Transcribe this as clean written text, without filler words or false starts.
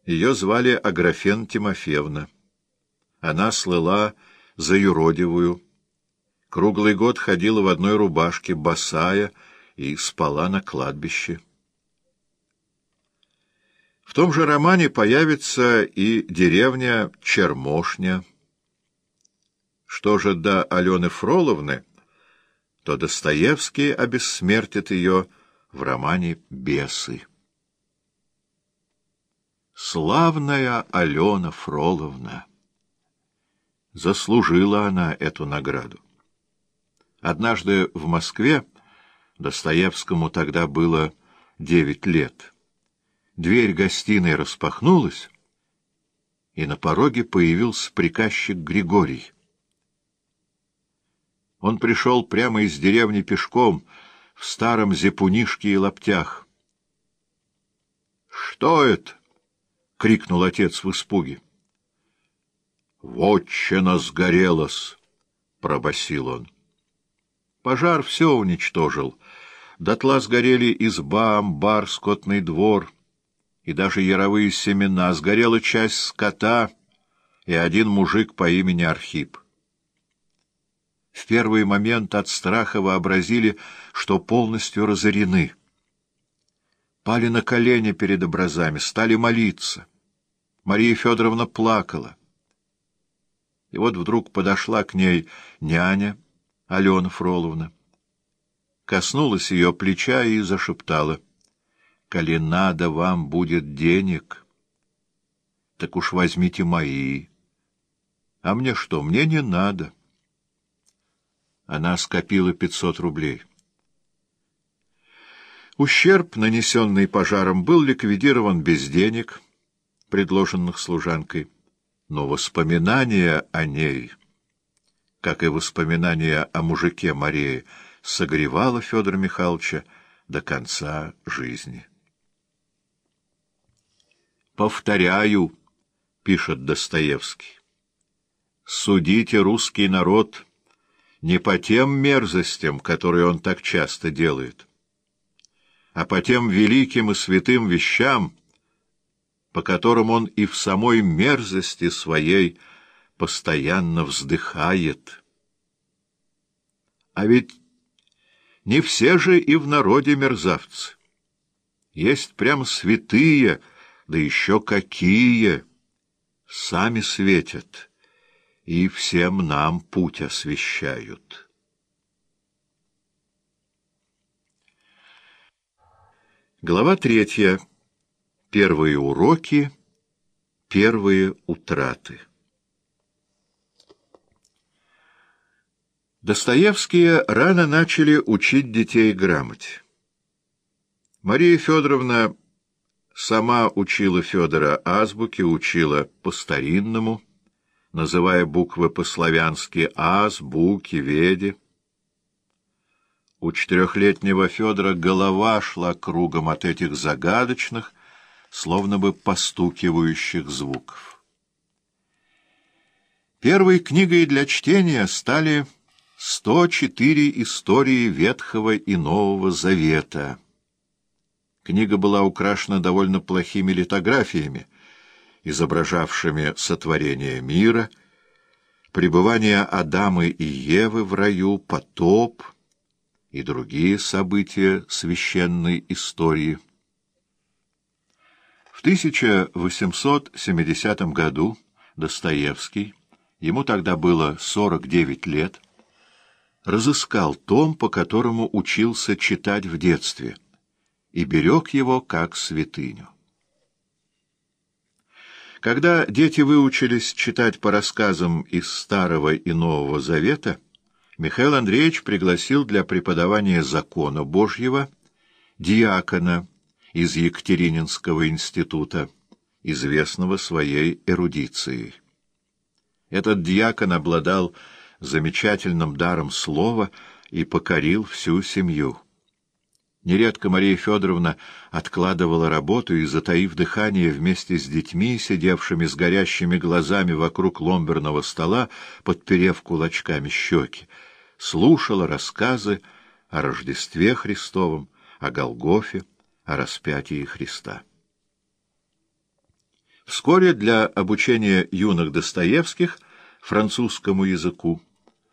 Ее звали Аграфена Тимофеевна. Она слыла за юродивую. Круглый год ходила в одной рубашке, босая, и спала на кладбище. В том же романе появится и деревня Чермошня. Что же до Алены Фроловны, то Достоевский обессмертит ее в романе «Бесы». Славная Алена Фроловна! Заслужила она эту награду. Однажды в Москве, Достоевскому тогда было 9 лет, дверь гостиной распахнулась, и на пороге появился приказчик Григорий. Он пришел прямо из деревни пешком, в старом зипунишке и лаптях. — Что это? — крикнул отец в испуге. — Вотчина сгорелась, — пробасил он. Пожар все уничтожил. Дотла сгорели изба, амбар, скотный двор и даже яровые семена. Сгорела часть скота и один мужик по имени Архип. В первый момент от страха вообразили, что полностью разорены. Пали на колени перед образами, стали молиться. Мария Федоровна плакала. И вот вдруг подошла к ней няня Алена Фроловна, коснулась ее плеча и зашептала: «Коли надо вам будет денег, так уж возьмите мои. А мне что? Мне не надо». Она скопила 500 рублей. Ущерб, нанесенный пожаром, был ликвидирован без денег, предложенных служанкой, но воспоминания о ней, как и воспоминания о мужике Марии, согревало Федора Михайловича до конца жизни. «Повторяю, — пишет Достоевский, — судите русский народ не по тем мерзостям, которые он так часто делает, а по тем великим и святым вещам, по которым он и в самой мерзости своей постоянно вздыхает. А ведь не все же и в народе мерзавцы. Есть прямо святые, да еще какие! Сами светят и всем нам путь освещают». Глава 3. Первые уроки, первые утраты. Достоевские рано начали учить детей грамоте. Мария Федоровна сама учила Федора азбуке, учила по-старинному, называя буквы по-славянски аз, буки, веди. У 4-летнего Федора голова шла кругом от этих загадочных, словно бы постукивающих звуков. Первой книгой для чтения стали 104 истории Ветхого и Нового Завета. Книга была украшена довольно плохими литографиями, изображавшими сотворение мира, пребывание Адама и Евы в раю, потоп и другие события священной истории. В 1870 году Достоевский, ему тогда было 49 лет, разыскал том, по которому учился читать в детстве, и берег его как святыню. Когда дети выучились читать по рассказам из Старого и Нового Завета, Михаил Андреевич пригласил для преподавания закона Божьего диакона из Екатерининского института, известного своей эрудицией. Этот диакон обладал замечательным даром слова и покорил всю семью. Нередко Мария Федоровна откладывала работу и, затаив дыхание, вместе с детьми, сидевшими с горящими глазами вокруг ломберного стола, подперев кулачками щеки, слушала рассказы о Рождестве Христовом, о Голгофе, о распятии Христа. Вскоре для обучения юных Достоевских французскому языку